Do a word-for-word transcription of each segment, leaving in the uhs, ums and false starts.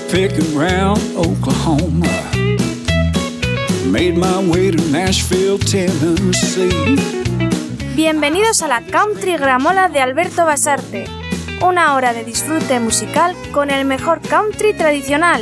picking round Oklahoma. Made my way to Nashville, Tennessee. Bienvenidos a la Country Gramola de Alberto Basarte. Una hora de disfrute musical con el mejor country tradicional.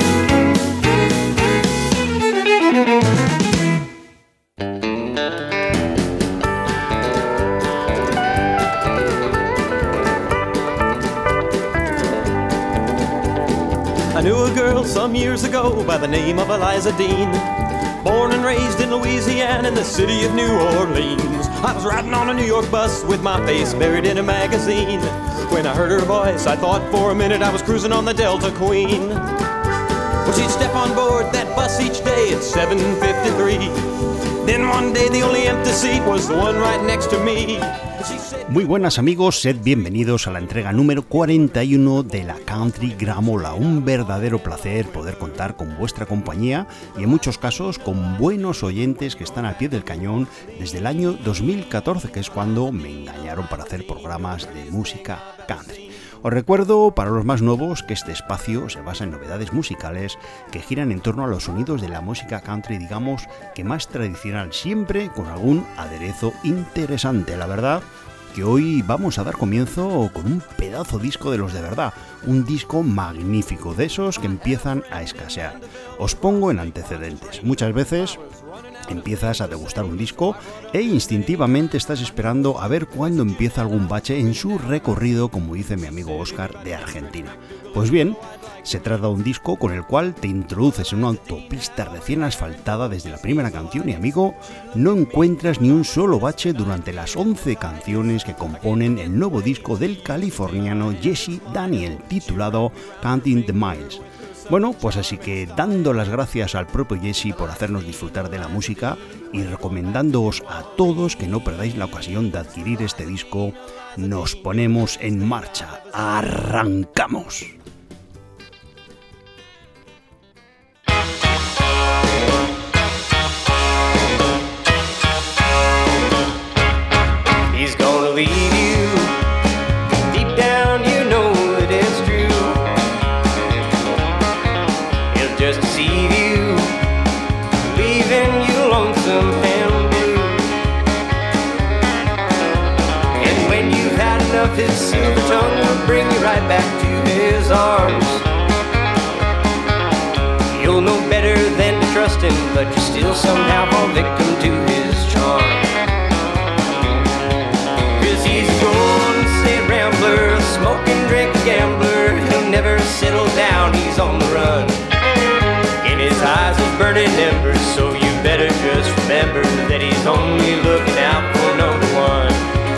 I knew a girl some years ago by the name of Eliza Dean. Born and raised in Louisiana in the city of New Orleans. I was riding on a New York bus with my face buried in a magazine. When I heard her voice, I thought for a minute I was cruising on the Delta Queen. Well, she'd step on board that bus each day at seven fifty-three. Then one day the only empty seat was the one right next to me. Muy buenas amigos, sed bienvenidos a la entrega número cuarenta y uno de la Country Gramola. Un verdadero placer poder contar con vuestra compañía y en muchos casos con buenos oyentes que están al pie del cañón desde el año dos mil catorce, que es cuando me engañaron para hacer programas de música country. Os recuerdo, para los más nuevos, que este espacio se basa en novedades musicales que giran en torno a los sonidos de la música country, digamos, que más tradicional, siempre con algún aderezo interesante. La verdad que hoy vamos a dar comienzo con un pedazo disco de los de verdad, un disco magnífico, de esos que empiezan a escasear. Os pongo en antecedentes. Muchas veces empiezas a degustar un disco e instintivamente estás esperando a ver cuándo empieza algún bache en su recorrido, como dice mi amigo Óscar de Argentina. Pues bien, se trata de un disco con el cual te introduces en una autopista recién asfaltada desde la primera canción y, amigo, no encuentras ni un solo bache durante las once canciones que componen el nuevo disco del californiano Jesse Daniel, titulado Counting the Miles. Bueno, pues así que dando las gracias al propio Jesse por hacernos disfrutar de la música y recomendándoos a todos que no perdáis la ocasión de adquirir este disco, nos ponemos en marcha. ¡Arrancamos! He's gonna leave you. Deep down you know that it's true. He'll just deceive you, leaving you lonesome and blue. And when you've had enough, his silver tongue will bring you right back to his arms. You'll know better than to trust him, but you still somehow fall victim to his charm. He's a golden state rambler, a smoking, drinking gambler. He'll never settle down, he's on the run. In his eyes is burning embers, so you better just remember that he's only looking out for number one.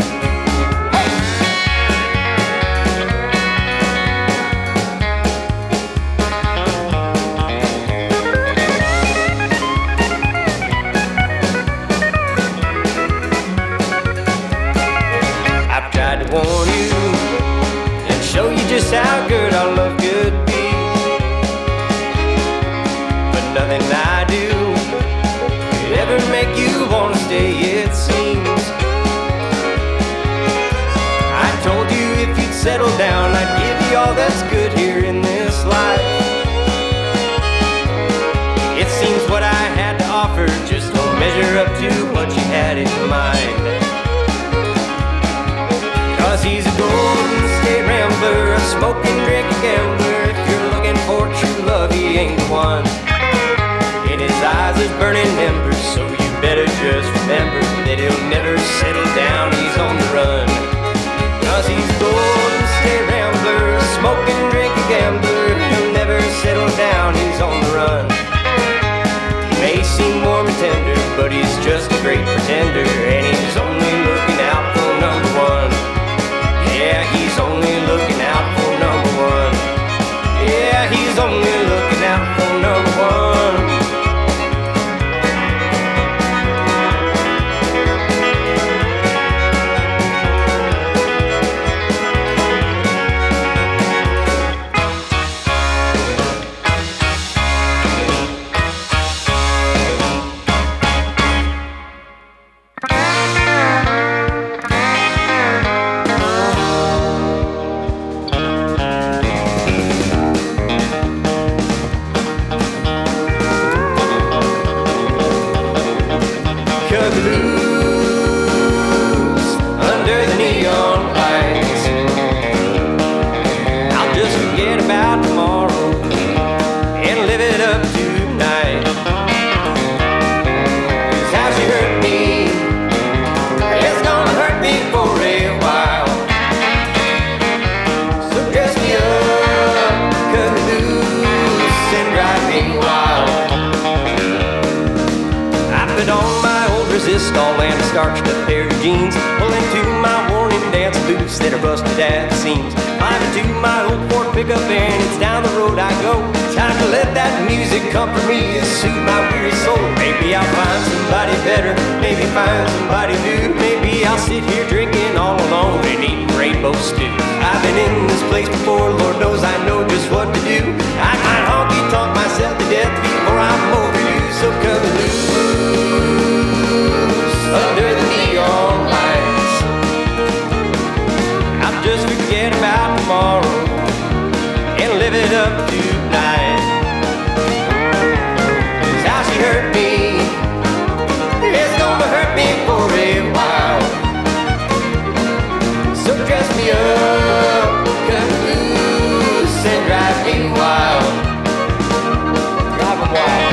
Warn you and show you just how good our love could be, but nothing I do could ever make you want to stay, it seems. I told you if you'd settle down, I'd give you all that's good here in this life. It seems what I had to offer just don't measure up to what you had in mind. Cause he's a golden state rambler, a smoking, drinking gambler. If you're looking for true love, he ain't the one. In his eyes is burning embers, so you better just remember that he'll never settle down, he's on the run. Cause he's a golden state rambler, a smoking, drinking gambler. He'll never settle down, he's on the run. He may seem warm and tender, but he's just a great pretender, and he's only looking out for number one. Yeah, he's only looking out for number one. Yeah, he's only looking out for number one. jeans, pulling to my worn-in dance boots that are busted at the seams. Climbing to my old Ford pickup and it's down the road I go. Time to let that music comfort me and soothe my weary soul. Maybe I'll find somebody better, maybe find somebody new. Maybe I'll sit here drinking all alone and eating rainbow stew. I've been in this place before, Lord knows I know just what to do. I might honky-tonk myself to death before I'm over you. So come loose under the neon lights. I'll just forget about tomorrow and live it up tonight. 'Cause how she hurt me, it's gonna hurt me for a while. So dress me up, cut loose and drive me wild. Drive 'em wild.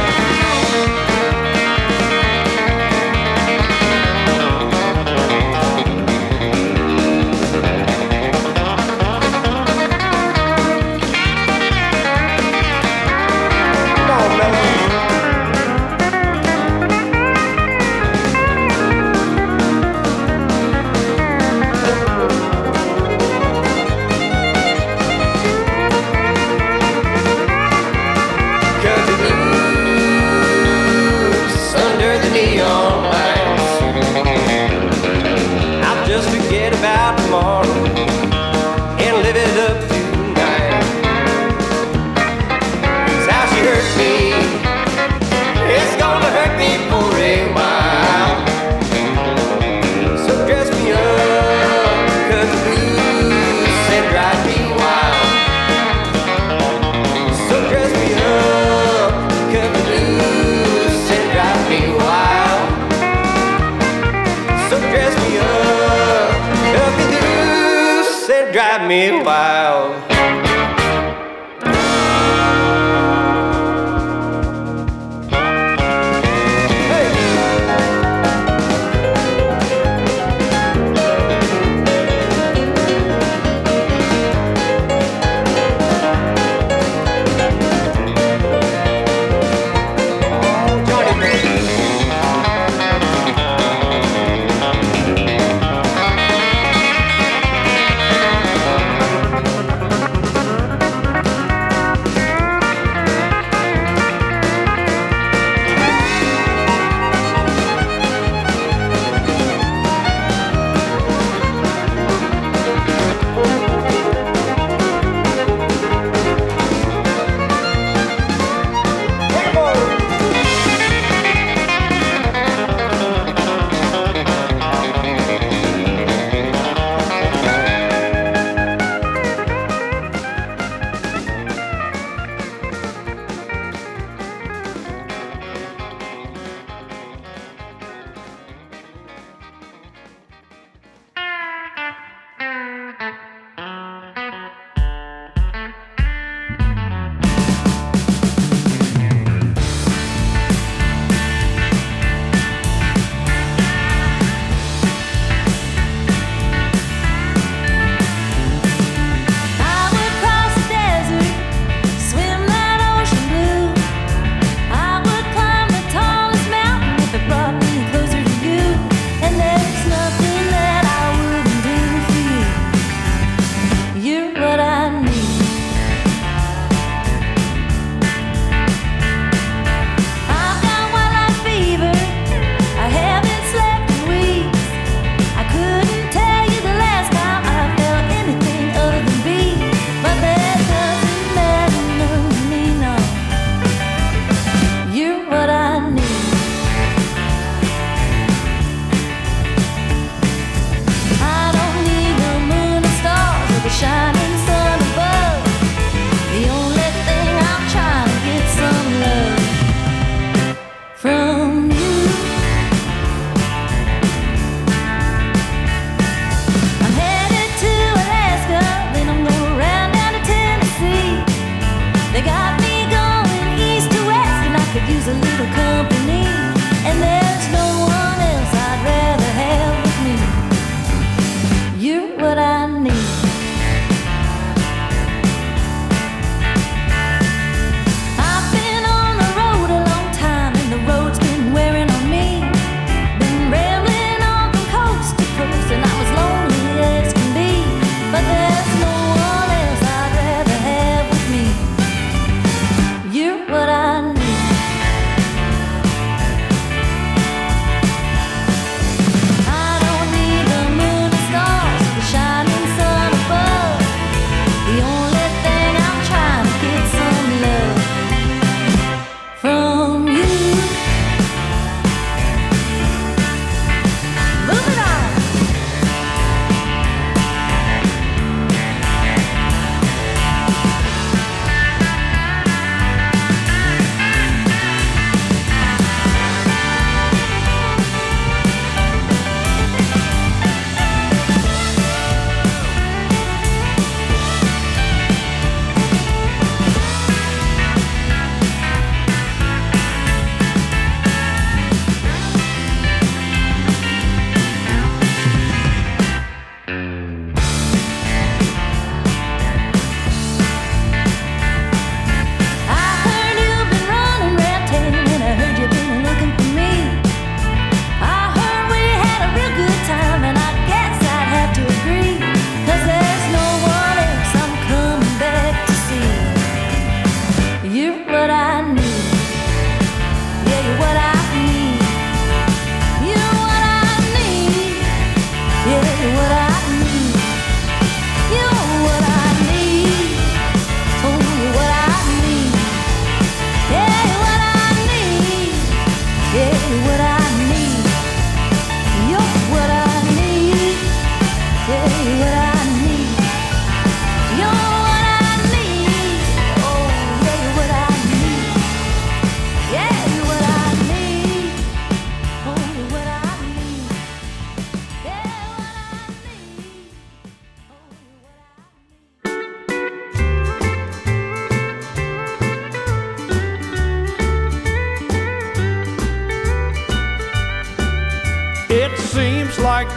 About tomorrow and live it up tonight. 'Cause how she hurt me, it's gonna hurt me for a while. So dress me up, cut loose and drive me wild. So dress me up, cut loose and drive me wild. So dress me up, drive me wild.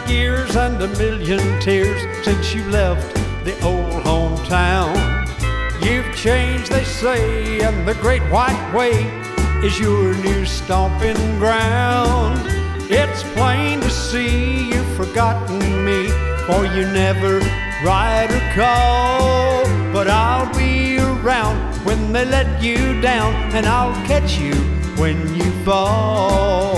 years and a million tears since you left the old hometown. You've changed, they say, and the Great White Way is your new stomping ground. It's plain to see you've forgotten me, for you never write or call. But I'll be around when they let you down, and I'll catch you when you fall.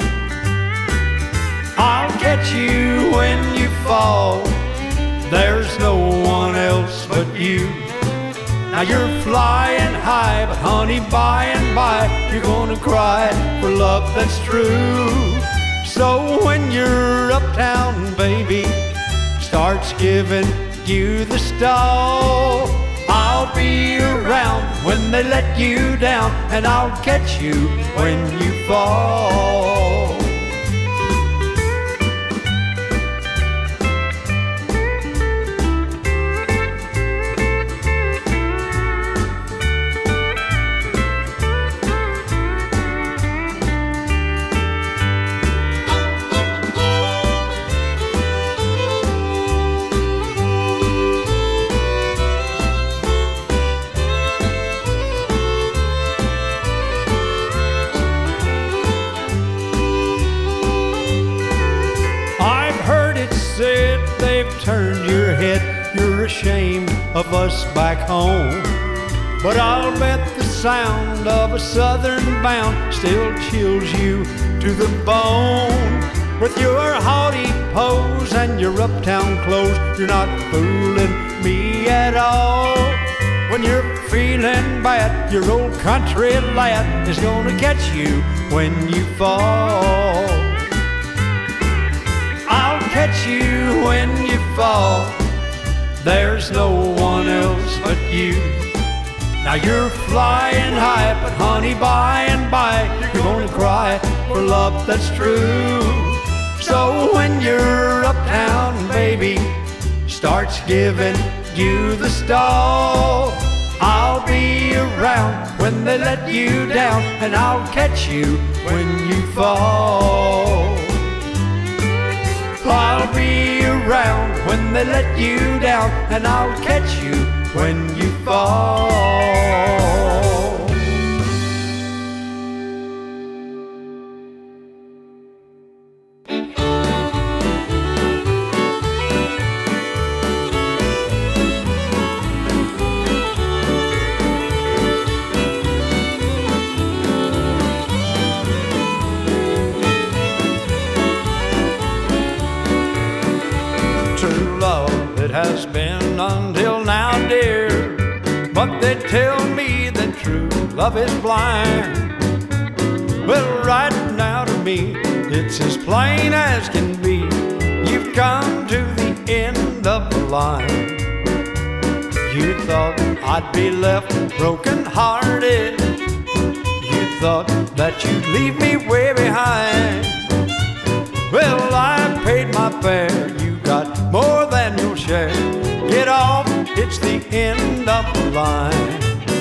I'll catch you when you fall. There's no one else but you. Now you're flying high, but honey, by and by you're gonna cry for love that's true. So when your uptown baby starts giving you the stall, I'll be around when they let you down, and I'll catch you when you fall. Turned your head, you're ashamed of us back home. But I'll bet the sound of a southern bound still chills you to the bone. With your haughty pose and your uptown clothes, you're not fooling me at all. When you're feeling bad, your old country lad is gonna catch you when you fall. I'll catch you when you fall. There's no one else but you. Now you're flying high, but honey, by and by you're gonna cry for love that's true. So when your uptown baby starts giving you the stall, I'll be around when they let you down, and I'll catch you when you fall. I'll be around when they let you down, and I'll catch you when you fall. It has been until now, dear, but they tell me that true love is blind. Well, right now to me, it's as plain as can be. You've come to the end of the line. You thought I'd be left broken-hearted. You thought that you'd leave me way behind. Well, I paid my fare. You got more than your share. Get off, it's the end of the line.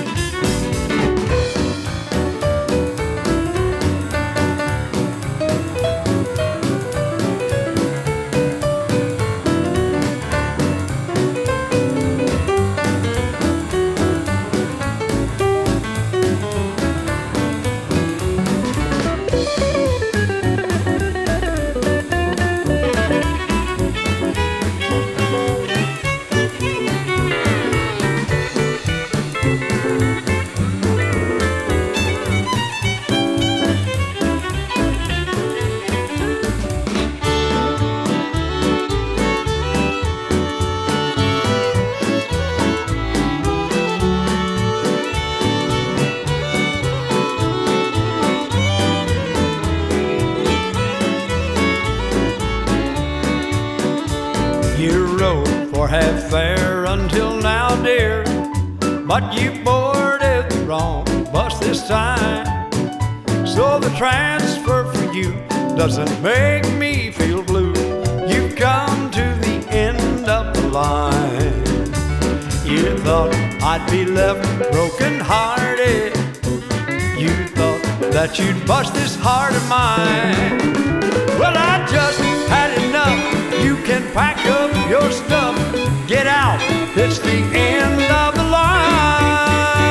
Half fare until now, dear, but you boarded the wrong bus this time. So the transfer for you doesn't make me feel blue. You've come to the end of the line. You thought I'd be left broken-hearted. You thought that you'd bust this heart of mine. Well, I just had enough pack up your stuff, get out, it's the end of the line.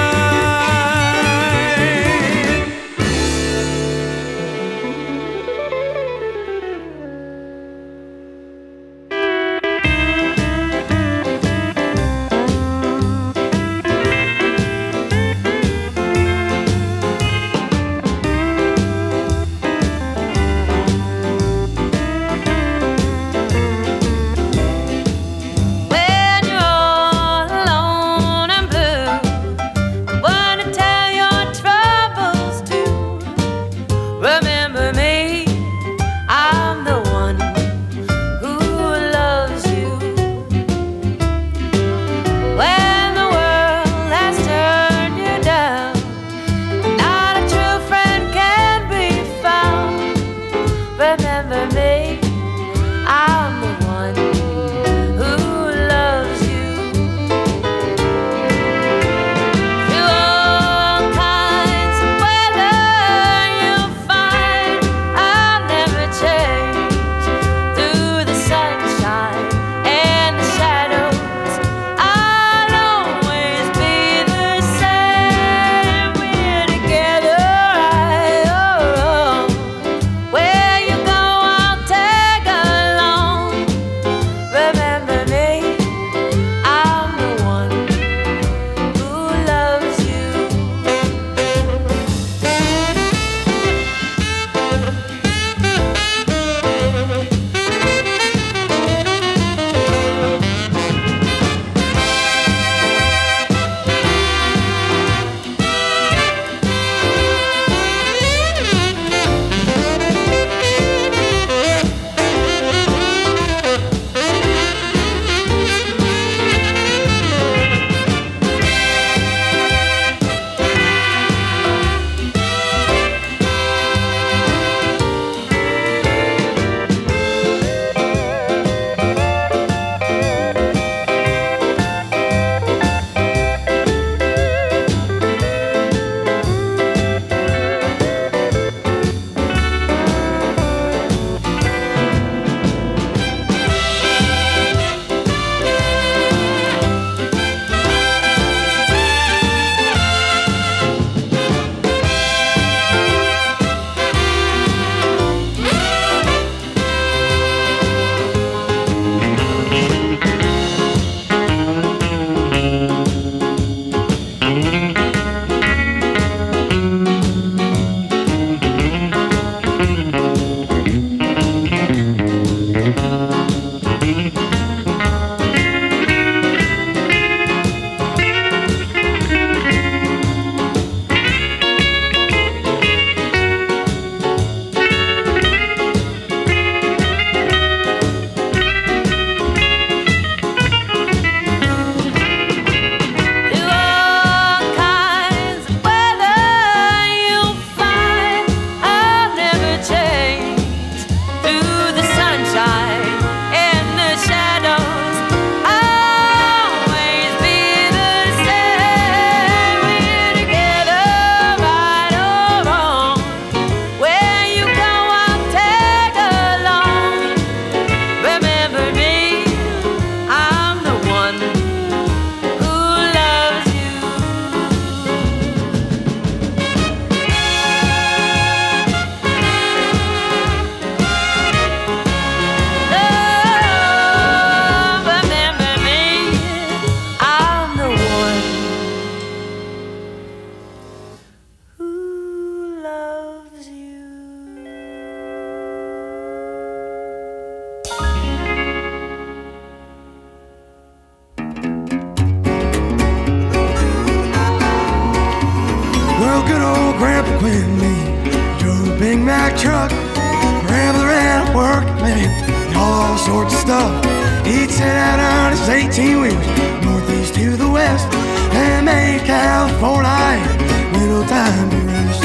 truck, rambler and a workman, and all sorts of stuff. He'd set out on his eighteen wheels, northeast to the west, and made California little time to rest.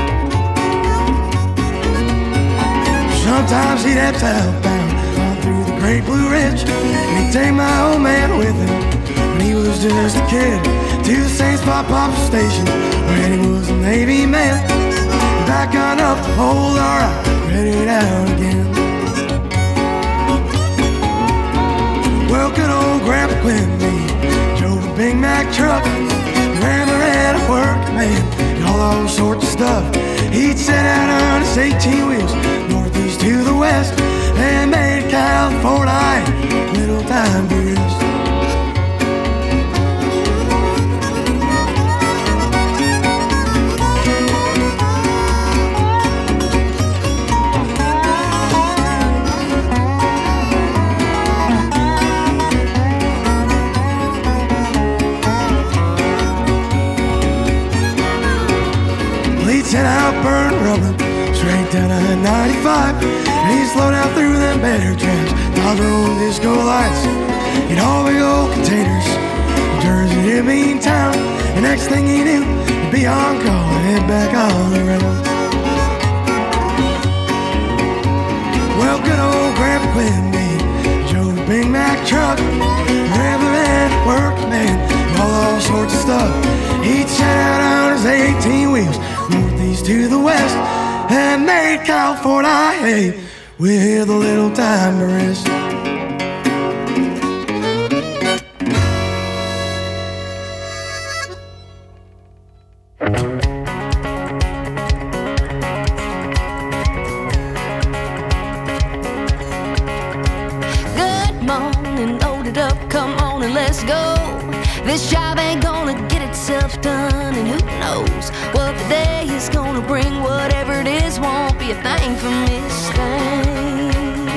Sometimes he'd head southbound on through the Great Blue Ridge, and he'd take my old man with him when he was just a kid to the Saint Spot Pop Station, when he was a Navy man. Back on up, hold alright, ready it out again. Well, good old Grandpa Quimby drove a Big Mac truck. Grandma ran a working man and all those sorts of stuff. He'd set out on his eighteen wheels, northeast to the west, and made California little time to rest. Set out burn rubber straight down I ninety-five, and he slowed out through them better traps, dodged road disco lights, in all big old containers, Jersey to Bean Town, and next thing he knew, he'd be on call and head back on the road. Well, good old Grandpa Quimby drove a Big Mac truck, Grandpa man, working man, and all, all sorts of stuff. He'd set out on his eighteen wheels, northeast to the west, and made California hay with a little time to rest. Good morning, load it up, come on and let's go. This job ain't gonna get itself done, and who knows what the day is gonna bring. Whatever it is won't be a thing for Miss Thing.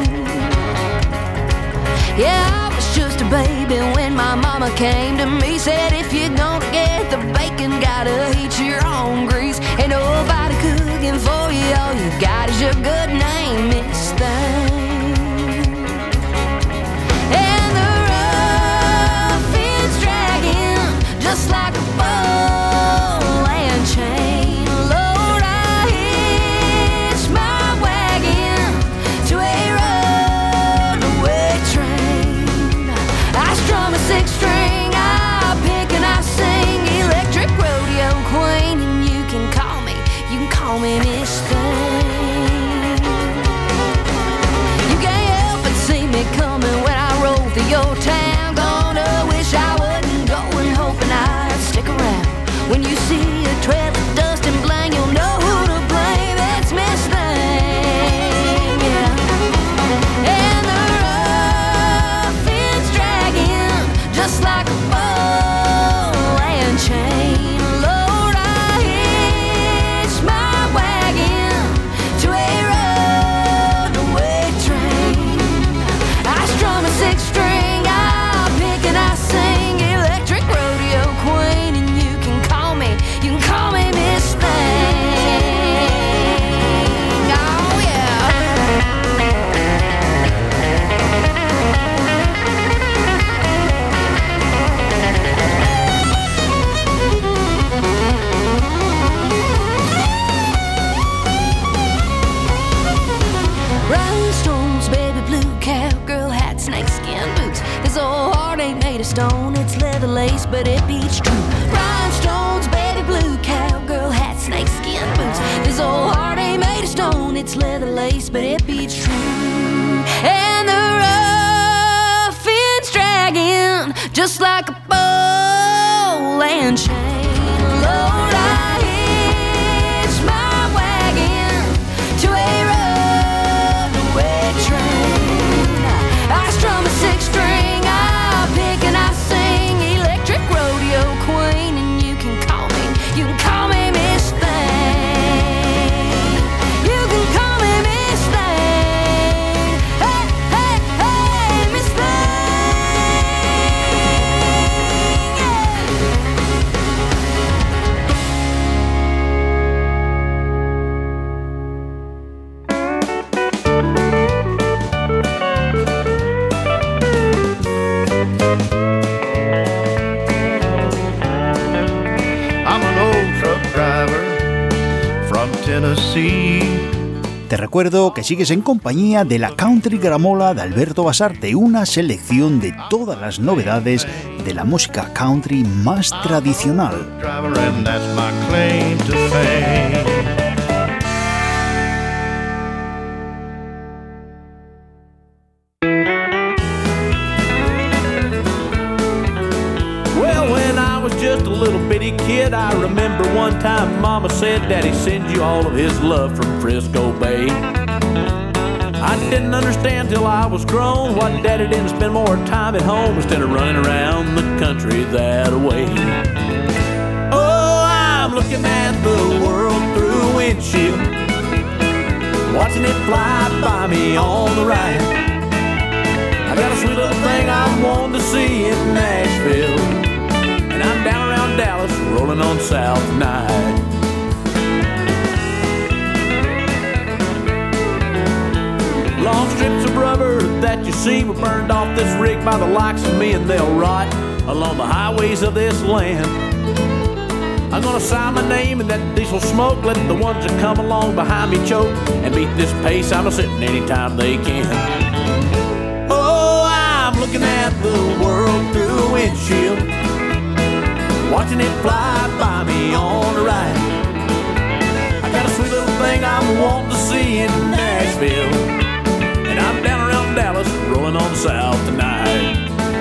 Yeah, I was just a baby when my mama came to me, said if you're gonna get the bacon, gotta heat your own grease. Ain't nobody cooking for you, all you got is your good name, Miss Thing. Just like a ball and chain, Lord, I hitch my wagon to a runaway train. I strum a six string, I pick and I sing, electric rodeo queen, and you can call me, you can call me Miss Thing. You can't help but see me coming when I roll through your town. Gonna wish I wouldn't go and hoping I'd stick around. When you see a trail of dust and blang, you'll know who to blame. It's Miss Thing, yeah. And the rough ends dragging just like a ball and chain. Lord, I hitch my wagon to a runaway train. I strum a six string, I pick and I sing, electric rodeo queen, and you can call me, you can call me Miss Thing. Oh yeah. Rhinestones, baby blue, cowgirl hat, snakeskin boots. This old heart ain't made of stone, it's leather lace, but it beats true. Rhinestones, baby blue, cowgirl hat, snakeskin boots. This old heart ain't made of stone, it's leather lace, but it beats true. And the rough ends dragging just like a ball and chain. Lord, I hitch my wagon to a runaway train. I strum a six string, I pick and I sing, electric rodeo queen, and you can call me, you can call me Miss Thing. You can call me Miss Thing. Hey, hey, hey, Miss Thing. I'm an old truck driver from Tennessee. Te recuerdo que sigues en compañía de la Country Gramola de Alberto Basarte, una selección de todas las novedades de la música country más tradicional. Driver, and that's my claim to fame. just a little bitty kid, I remember one time Mama said, Daddy sends you all of his love from Frisco Bay. I didn't understand till I was grown why Daddy didn't spend more time at home instead of running around the country that way. Oh, I'm looking at the world through a windshield, watching it fly by me on the right. I got a sweet little thing I'm wanting to see in Nashville, and I'm down around Dallas, rolling on south tonight. Long strips of rubber that you see were burned off this rig by the likes of me, and they'll rot along the highways of this land. I'm gonna sign my name in that diesel smoke, let the ones that come along behind me choke, and beat this pace I'm a-sitting anytime they can. Oh, I'm looking at the world through a windshield, watching it fly by me on the right. I got a sweet little thing I'm wanting to see in Nashville, and I'm down around Dallas, rolling on south tonight.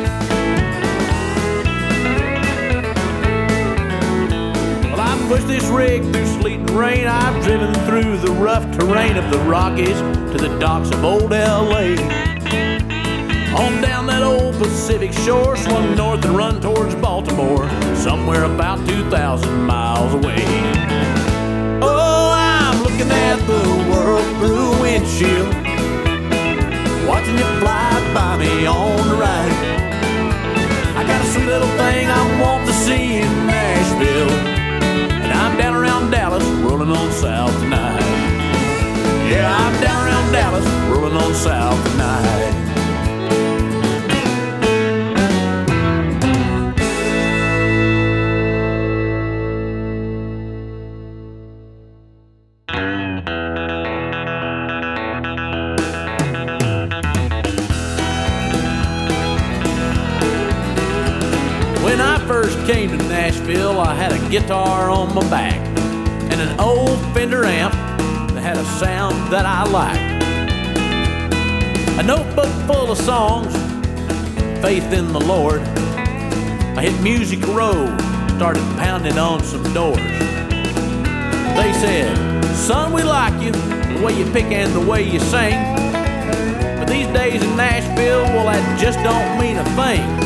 Well, I've pushed this rig through sleet and rain. I've driven through the rough terrain of the Rockies to the docks of old L A. On down that old Pacific shore, swung north and run towards Baltimore, somewhere about two thousand miles away. Oh, I'm looking at the world through a windshield, watching it fly by me on the right. I got a sweet little thing I want to see in Nashville, and I'm down around Dallas, rolling on south tonight. Yeah, I'm down around Dallas, rolling on south tonight. Came to Nashville, I had a guitar on my back and an old Fender amp that had a sound that I liked. A notebook full of songs, faith in the Lord. I hit Music Row, started pounding on some doors. They said, son, we like you, the way you pick and the way you sing, but these days in Nashville, well, that just don't mean a thing.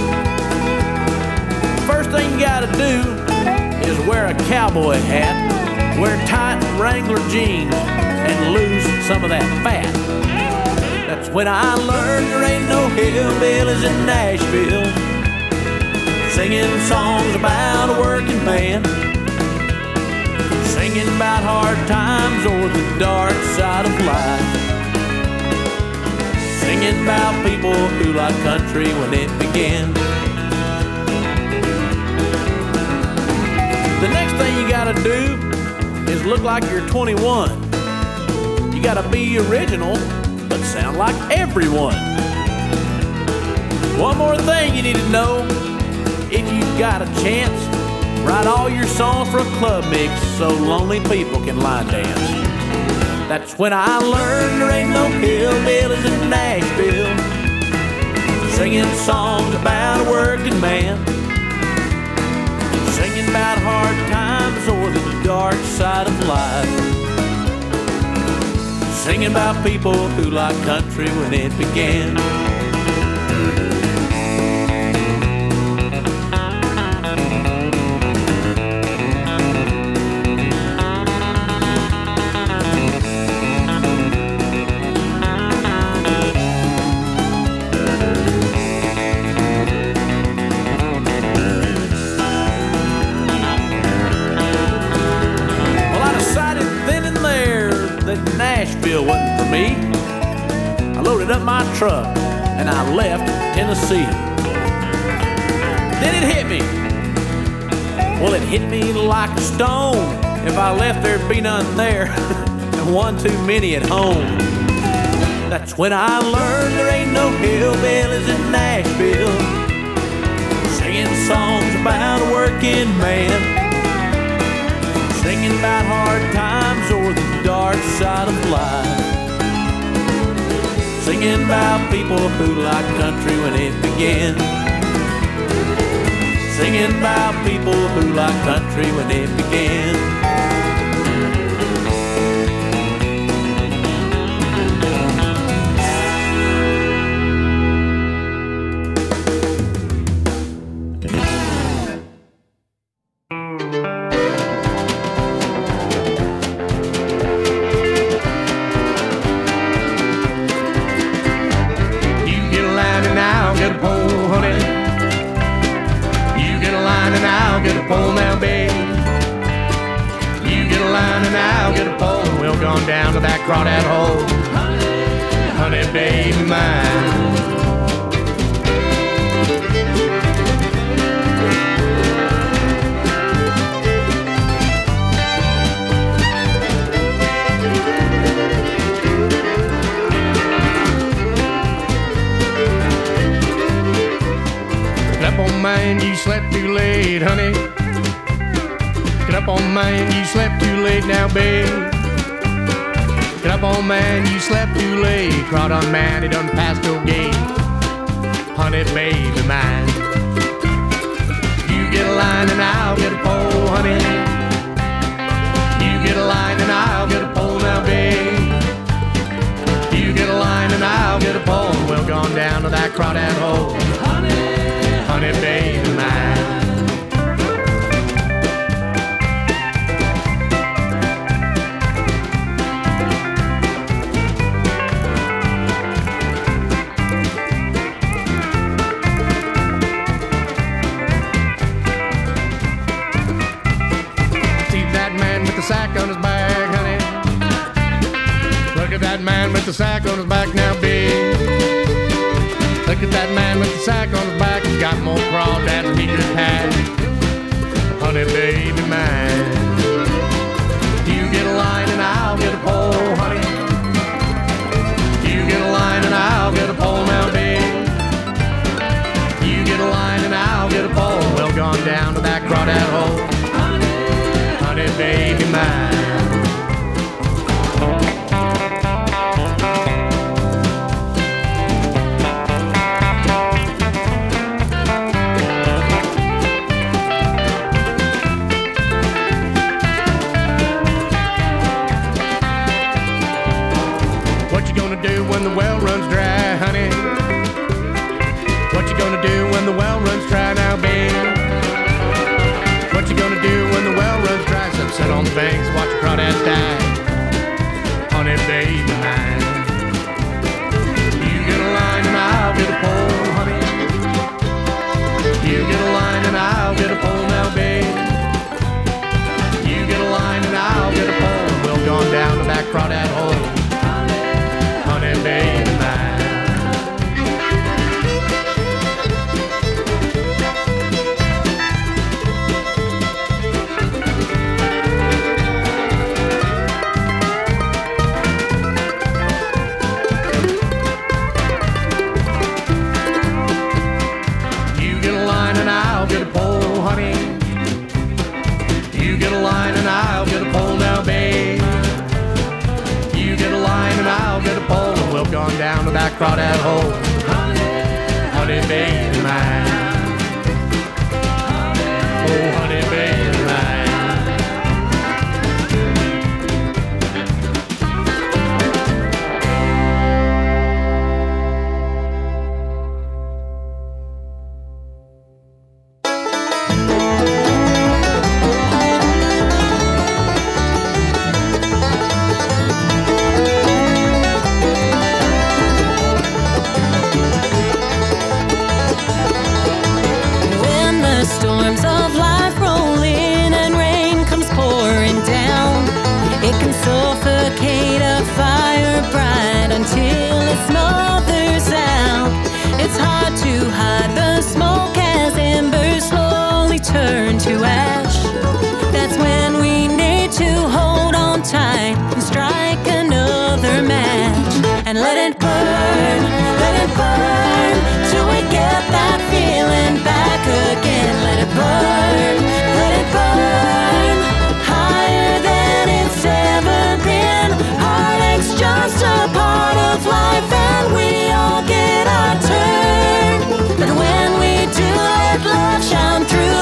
First thing you gotta do is wear a cowboy hat, wear tight Wrangler jeans, and lose some of that fat. That's when I learned there ain't no hillbillies in Nashville, singing songs about a working man, singing about hard times or the dark side of life, singing about people who like country when it began. The next thing you gotta do is look like you're twenty-one. You gotta be original, but sound like everyone. One more thing you need to know, if you've got a chance, write all your songs for a club mix so lonely people can line dance. That's when I learned there ain't no hillbillies in Nashville, singing songs about a working man, singing about hard times or the dark side of life, singing about people who like country when it began. Nashville wasn't for me. I loaded up my truck and I left Tennessee. Then it hit me. Well, it hit me like a stone. If I left, there'd be none there, and one too many at home. That's when I learned there ain't no hillbillies in Nashville, singing songs about a working man, singing about hard times or the dark side of life, singing about people who like country when it began, singing about people who like country when it began. Down to that crawdad hole, honey, baby mine. Get up on mine, you slept too late, honey. Get up on mine, you slept too late now, babe. Get up on man, you slept too late. Crawd on man, he done passed your gate. Honey, baby mine. You get a line and I'll get a pole, honey. You get a line and I'll get a pole now, babe. You get a line and I'll get a pole. Well, gone down to that crawdad hole. Honey, honey, baby mine. Sack on his back, honey. Look at that man with the sack on his back now, babe. Look at that man with the sack on his back. He's got more crawdads than he could pack. Honey, baby mine. You get a line and I'll get a pole, honey. You get a line and I'll get a pole now, babe. You get a line and I'll get a pole. Well, gone down to that crawdad hole. Honey, baby mine. What you gonna do when the well runs dry, honey? What you gonna do when the well runs dry now, babe? What you gonna do when the well runs dry? Sit on the banks, watch the crawdads die. Honey, baby mine. You get a line and I'll get a pole, honey. You get a line and I'll get a pole now, babe. You get a line and I'll get a pole. Well, gone down to that crawdad hole. Honey, baby mine. Gone down to that crawdad hole. Honey, honey, baby mine. Oh, honey, baby mine. Through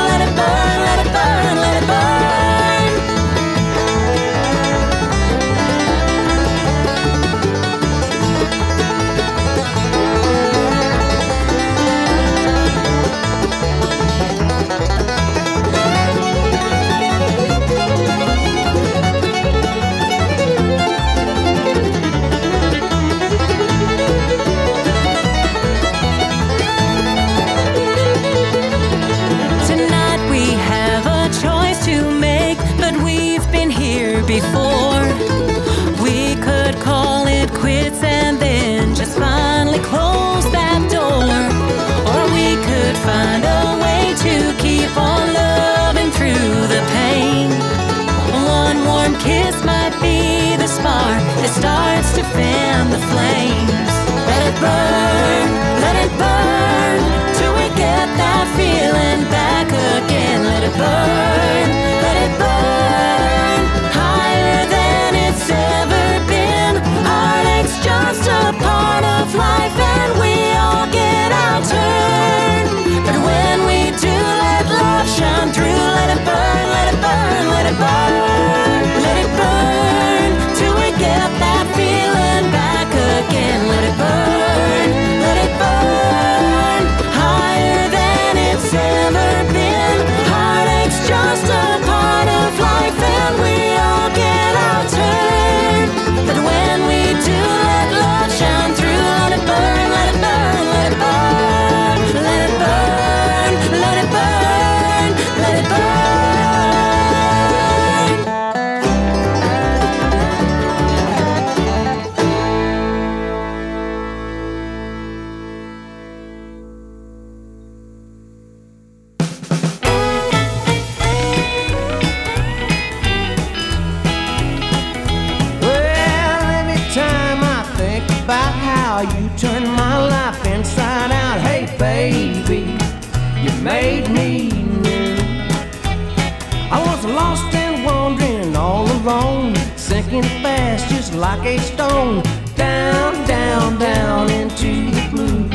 sinking fast just like a stone, down, down, down into the blue.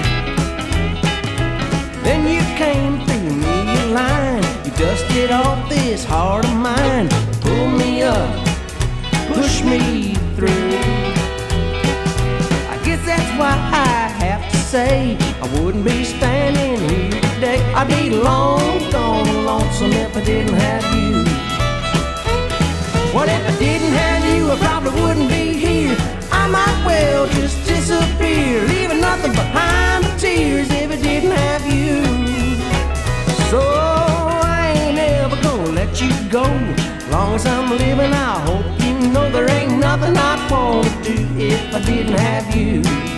Then you came through me in line, you dusted off this heart of mine, pull me up, push me through. I guess that's why I have to say I wouldn't be standing here today. I'd be long gone lonesome if I didn't have you. What if I didn't have you? I probably wouldn't be here. I might well just disappear, leaving nothing behind but tears if I didn't have you. So I ain't ever gonna let you go. Long as I'm living, I hope you know there ain't nothing I'd wanna do if I didn't have you.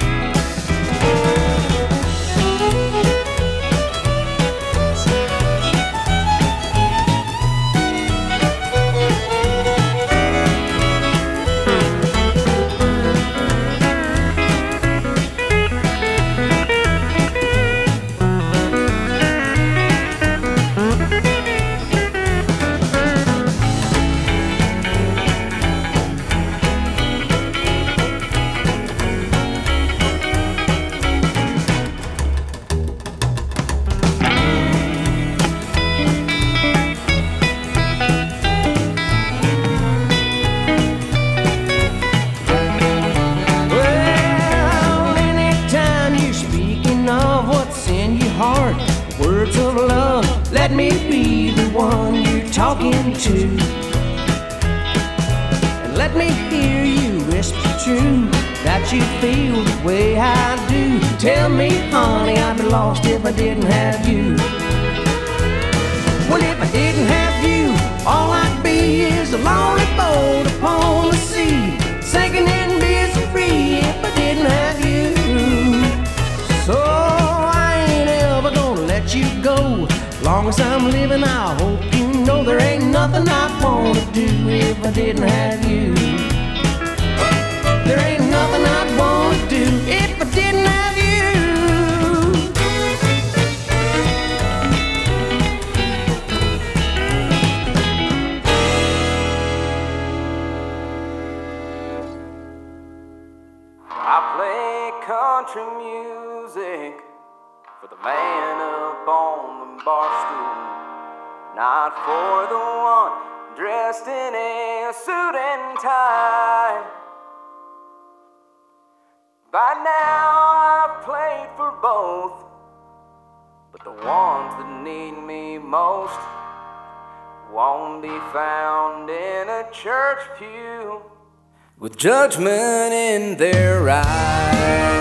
Let me be the one you're talking to, and let me hear you whisper true that you feel the way I do. Tell me, honey, I'd be lost if I didn't have you. Well, if I didn't have you, all I'd be is a lonely boat upon the sea, sinking in misery if I didn't have you. So I ain't ever gonna let you go. Long as I'm living, I hope you know there ain't nothing I'd wanna do if I didn't have you. There ain't nothing I'd wanna do if I didn't have you. I play country music for the man up on the bar stool, not for the one dressed in a suit and tie. By now I've played for both, but the ones that need me most won't be found in a church pew with judgment in their eyes.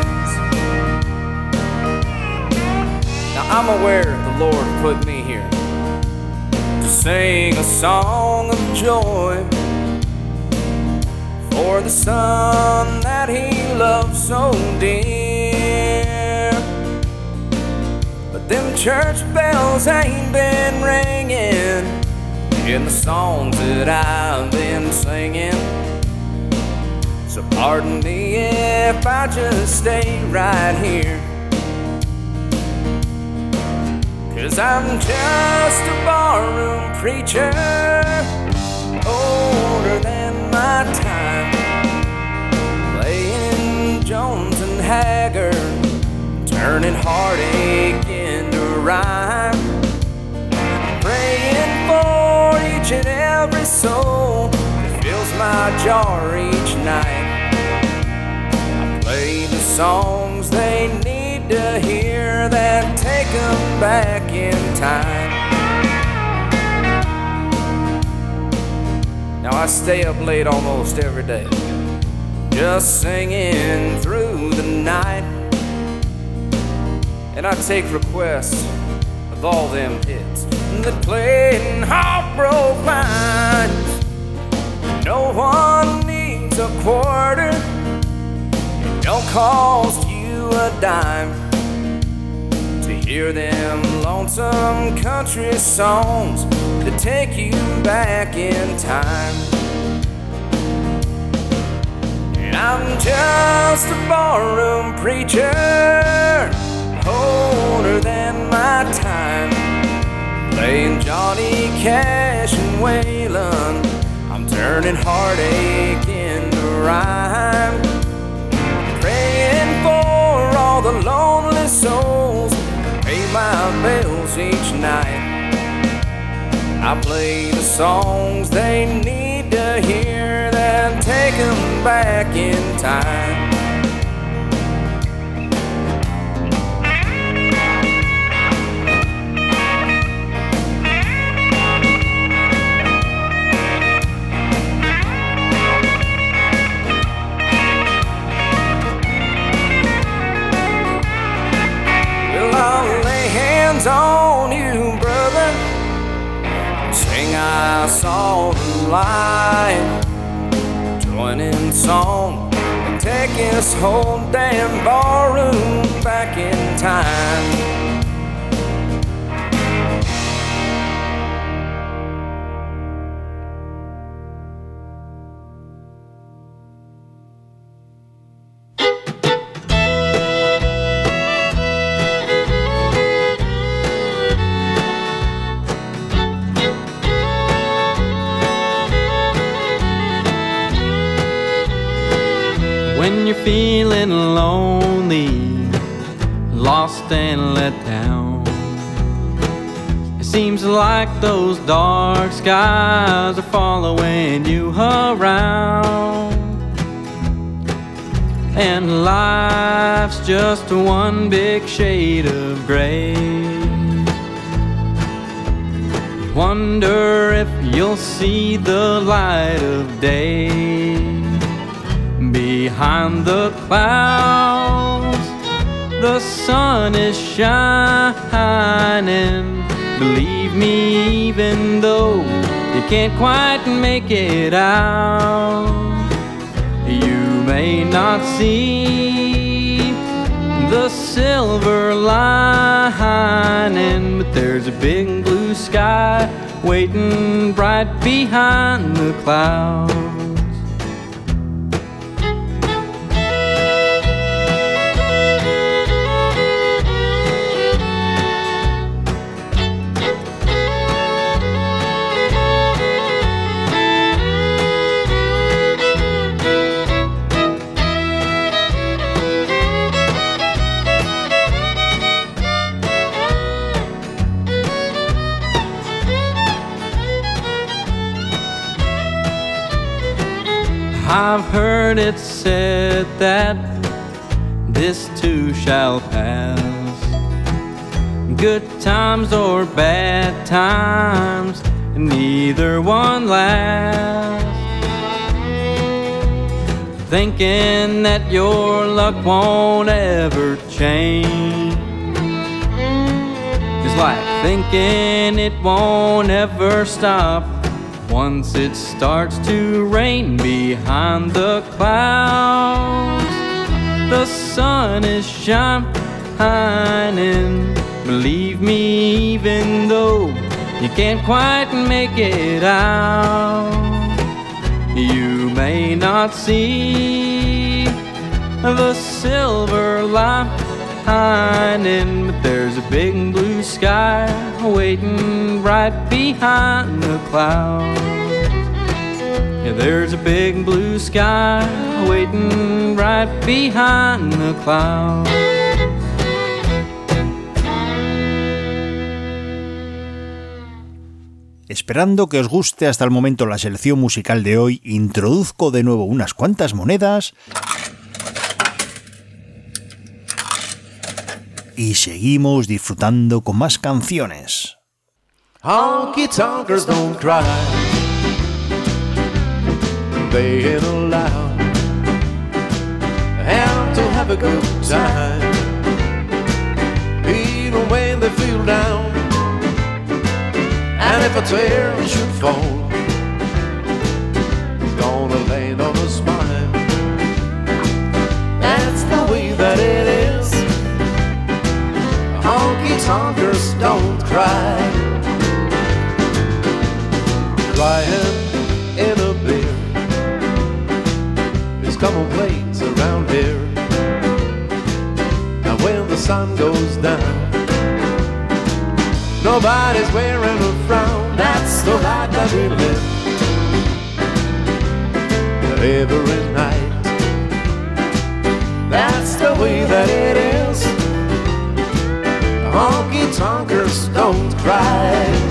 Now I'm aware the Lord put me here to sing a song of joy for the son that he loves so dear. But them church bells ain't been ringing in the songs that I've been singing. So pardon me if I just stay right here, 'cause I'm just a barroom preacher, older than my time, playing Jones and Haggard, turning heartache into rhyme, praying for each and every soul that fills my jar each night. I play the songs they need to hear that take them back in time. Now I stay up late almost every day, just singing through the night, and I take requests of all them hits that play in heartbroken minds. No one needs a quarter, it don't cost you a dime to hear them lonesome country songs that take you back in time. And I'm just a barroom preacher, older than my time, playing Johnny Cash and Waylon. I'm turning turning heartache into rhyme, praying for all the lonely souls, pay my bills each night. I play the songs they need to hear, then take them back in time. On you, brother, sing I saw the light, join in song and take this whole damn ballroom back in time. When you're feeling lonely, lost and let down, it seems like those dark skies are following you around, and life's just one big shade of gray. Wonder if you'll see the light of day behind the clouds. The sun is shining, believe me, even though you can't quite make it out. You may not see the silver lining, but there's a big blue sky waiting right behind the clouds. I've heard it said that this too shall pass. Good times or bad times, neither one lasts. Thinking that your luck won't ever change is like thinking it won't ever stop once it starts to rain behind the clouds. The sun is shining, believe me, even though you can't quite make it out. You may not see the silver lining, but there's a big blue sky waiting right behind the clouds. Yeah, there's a big blue sky waiting right behind the clouds. Esperando que os guste hasta el momento la selección musical de hoy, introduzco de nuevo unas cuantas monedas y seguimos disfrutando con más canciones. Honky tonkers don't cry, they ain't allowed and to have a good time, even when they feel down. And if a tear should fall, it's gonna land on a smile. That's the way that it is. Honky tonkers don't cry. Crying in a beer is commonplace around here. And when the sun goes down, nobody's wearing a frown. That's the life that we live. every night. That's the way that it is. Honky tonkers don't cry.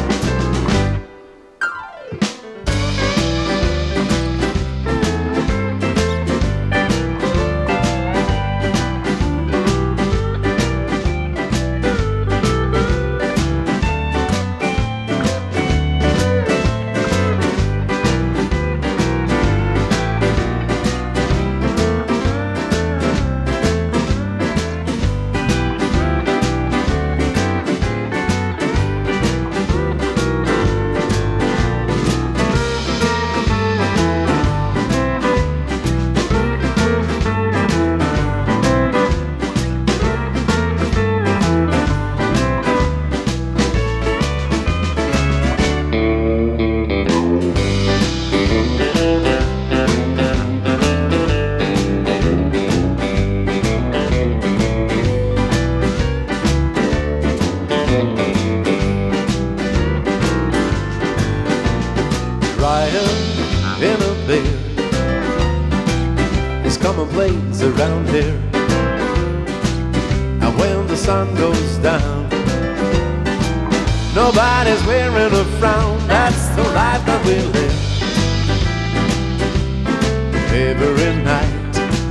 Commonplace around here. And when the sun goes down, nobody's wearing a frown. That's the life that we live every night.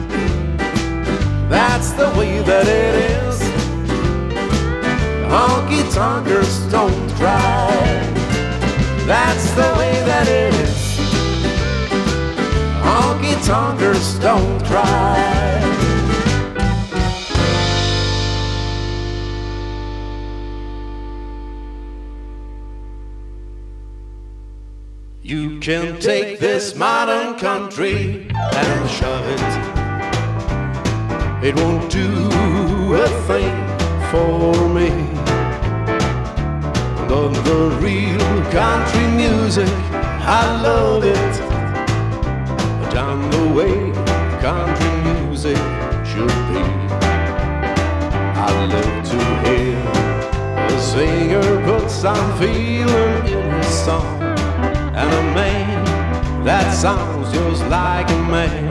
That's the way that it is. Honky tonkers don't cry. That's the way that it is. Honky tonkers don't cry. You can take this modern country and shove it. It won't do a thing for me. But the real country music, I love it. Down the way country music should be. I love to hear a singer put some feeling in his song, and a man that sounds just like a man.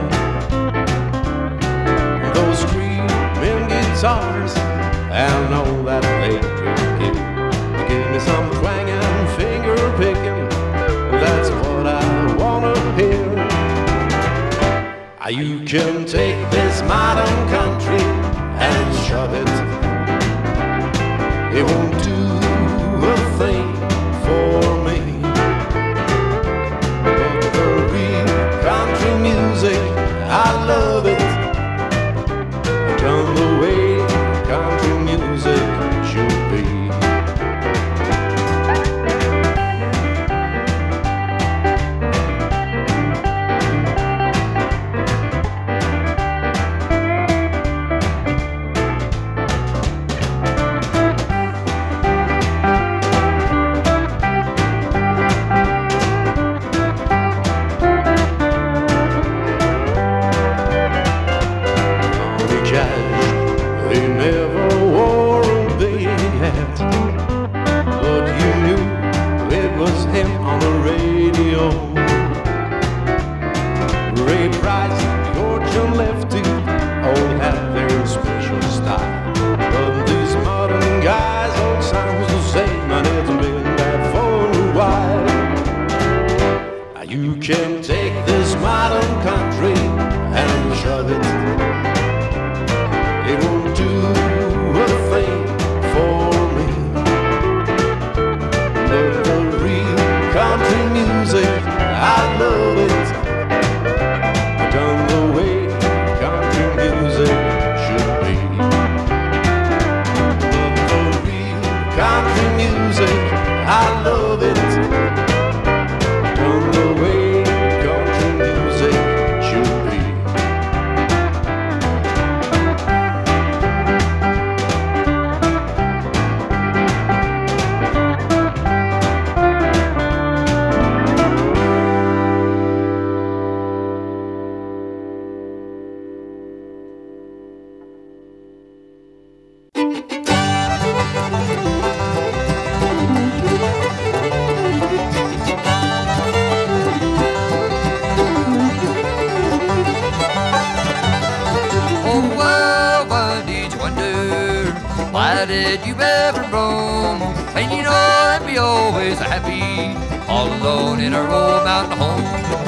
Those screaming guitars and all that electric kit, give me some twanging, finger picking. That's what I wanna hear. You can take this modern country and shove it. It won't do a thing for me. But the real country music, I love it. Done the way country music should be. did you ever roam? And you know I'd be always happy, all alone in our old mountain home.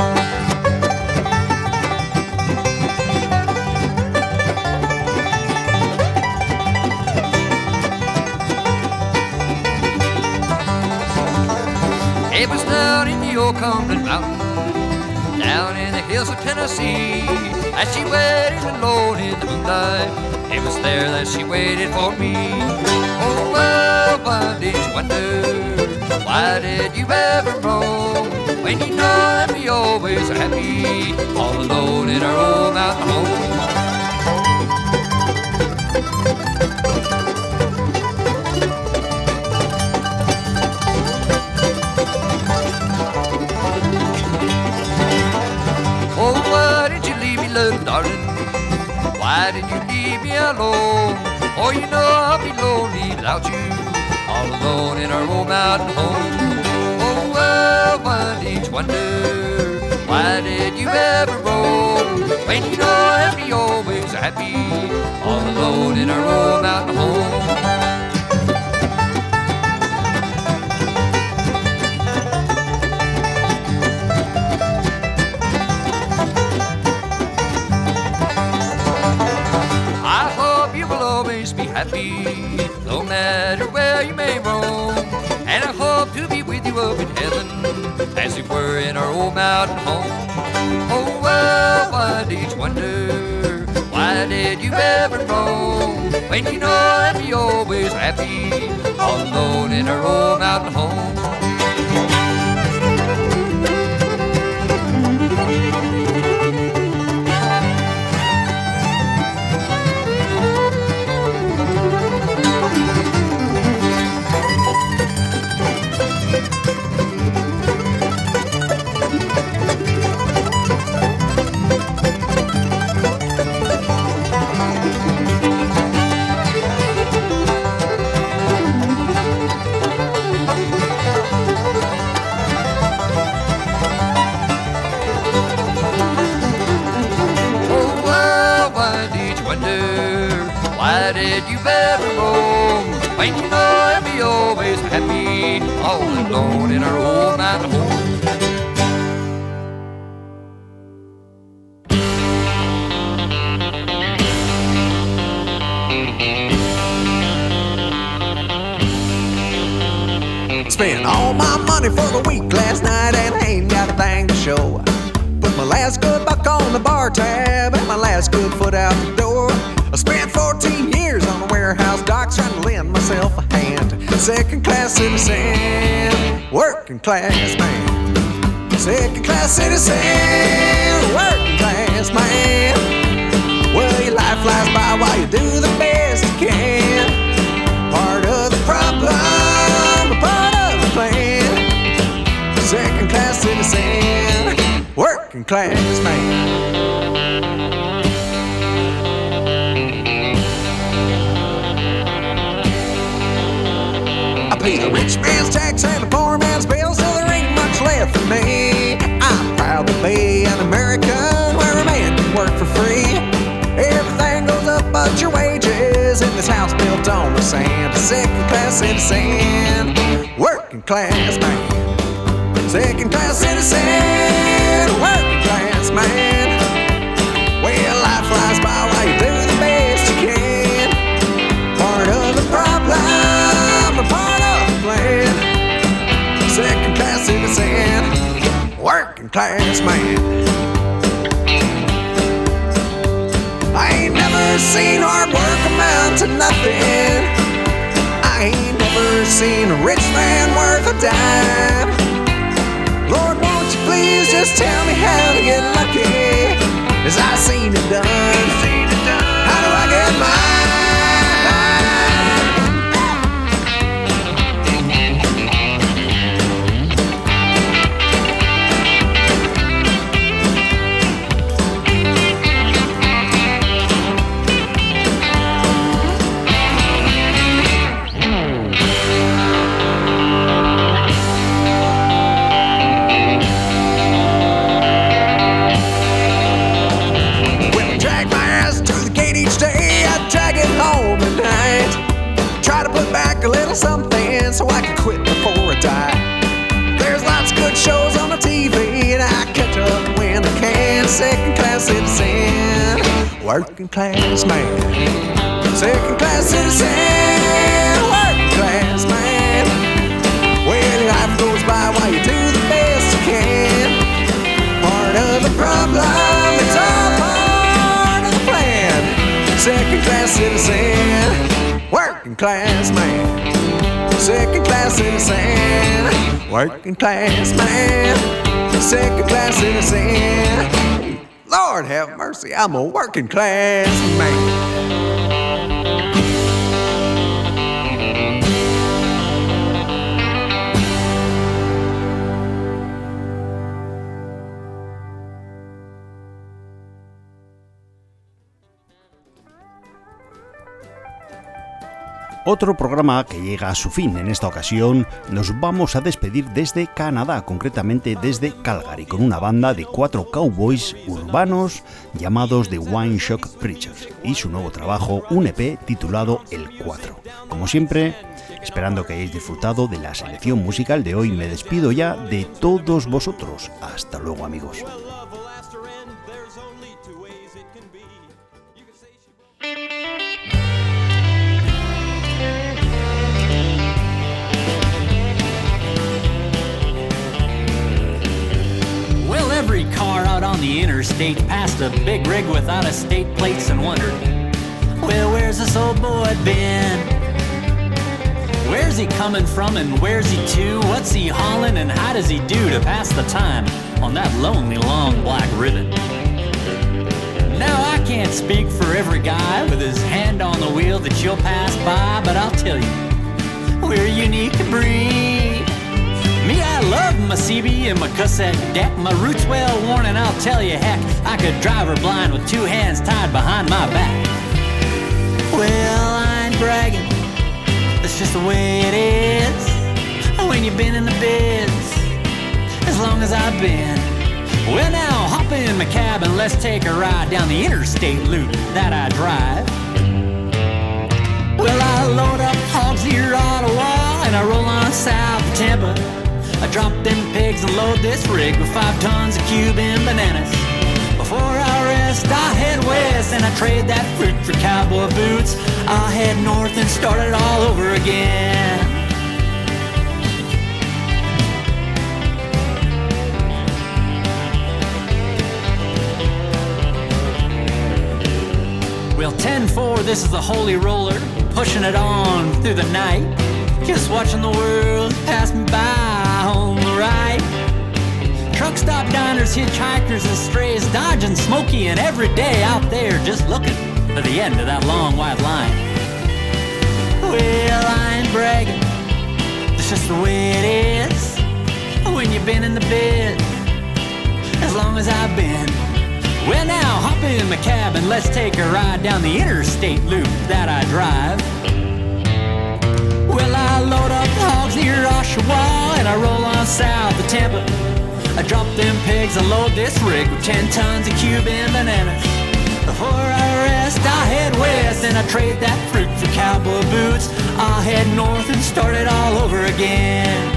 It was down in the old Cumberland Mountain, down in the hills of Tennessee, that she waited alone in the moonlight. It was there that she waited for me. Oh, well, why did you wonder? Why did you ever roam? When you know that we always are happy, all alone in our old mountain home. Oh, why did you leave me, little darling? Why did you leave me alone? Oh, you know I'll be lonely without you, all alone in our old mountain home. Oh, well, why did you wonder? Why did you ever roam? When you know that we always are happy, all alone in our old mountain home. Happy, no matter where you may roam, and I hope to be with you up in heaven, as we were in our old mountain home. Oh, well, why did you wonder? Why did you ever roam? When you know that we always are happy, all alone in our old mountain home. Why did you ever roam? When you know that we always happy, all alone in our old mountain home. Spent all my money for the week last night and I ain't got a thing to show. Put my last good buck on the bar tab and my last good foot out the door. I spent fourteen years on the warehouse docks trying to lend myself a hand. Second class citizen, working class man. Second class citizen, working class man. Well, your life flies by while you do the best you can. Part of the problem, part of the plan. Second class citizen, working class man. Pay a rich man's tax and a poor man's bill, so there ain't much left for me. I'm proud to be an American where a man can work for free. Everything goes up but your wages in this house built on the sand. A second class citizen, working class man. Second class citizen, working class man. Well, life flies by while you do the best you can. Part of the problem, a part plan. Second class citizen, working class man. I ain't never seen hard work amount to nothing. I ain't never seen a rich man worth a dime. Lord, won't you please just tell me how to get lucky, as I seen it done. How do I get mine? working class man. Second class citizen, working class man. When life goes by while you do the best you can. Part of the problem, it's all part of the plan. Second class citizen, working class man. Second class citizen, working class man. Second class citizen. Lord have mercy, I'm a working class man. Otro programa que llega a su fin. En esta ocasión nos vamos a despedir desde Canadá, concretamente desde Calgary, con una banda de cuatro cowboys urbanos llamados The Wine Shock Preachers y su nuevo trabajo, un E P titulado El cuatro. Como siempre, esperando que hayáis disfrutado de la selección musical de hoy, me despido ya de todos vosotros. Hasta luego, amigos. Every car out on the interstate passed a big rig without estate plates and wondered, well, where's this old boy been? Where's he coming from and where's he to? What's he hauling and how does he do to pass the time on that lonely long black ribbon? Now I can't speak for every guy with his hand on the wheel that you'll pass by, but I'll tell you, we're a unique breed. Me, I love my C B and my cassette deck. My roots well worn and I'll tell you, heck, I could drive her blind with two hands tied behind my back. Well, I ain't bragging, that's just the way it is. When you've been in the biz, as long as I've been. Well now, hop in my cab and let's take a ride down the interstate loop that I drive. Well, I load up hogs near Ottawa and I roll on south to Tampa. I drop them pigs and load this rig with five tons of Cuban bananas. Before I rest, I head west and I trade that fruit for cowboy boots. I head north and start it all over again. Well, ten four, this is the holy roller, pushing it on through the night. Just watching the world pass me by on the right. Truck stop diners, hitchhikers and strays, dodging Smokey and every day out there just looking for the end of that long white line. Well, I ain't bragging, it's just the way it is. When you've been in the biz, as long as I've been. Well now, hop in my cab and let's take a ride down the interstate loop that I drive. Well, I load up hogs near Oshawa and I roll on south to Tampa. I drop them pigs and load this rig with ten tons of Cuban bananas. Before I rest, I head west and I trade that fruit for cowboy boots. I head north and start it all over again.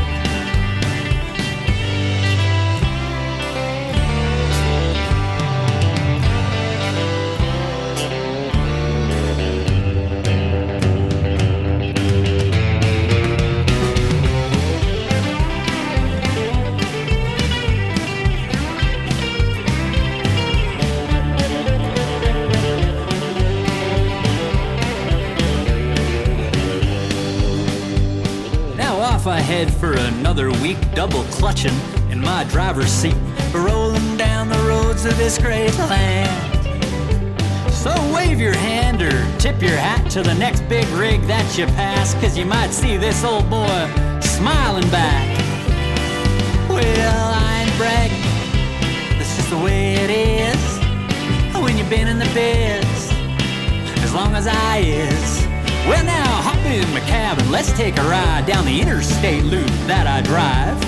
I head for another week, double clutching in my driver's seat, rolling down the roads of this great land. So wave your hand or tip your hat to the next big rig that you pass, 'cause you might see this old boy smiling back. Well, I ain't bragging, that's just the way it is. When you've been in the biz, as long as I is. Well now, hop in my cab and let's take a ride down the interstate loop that I drive.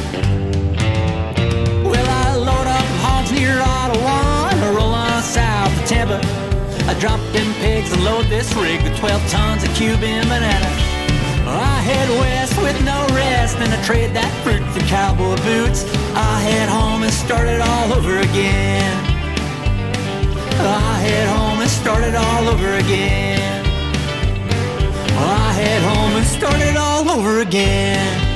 Well, I load up hogs near Ottawa and I roll on south to Tampa. I drop them pigs and load this rig with twelve tons of Cuban bananas. I head west with no rest and I trade that fruit for cowboy boots. I head home and start it all over again. I head home and start it all over again. Well, I head home and start it all over again.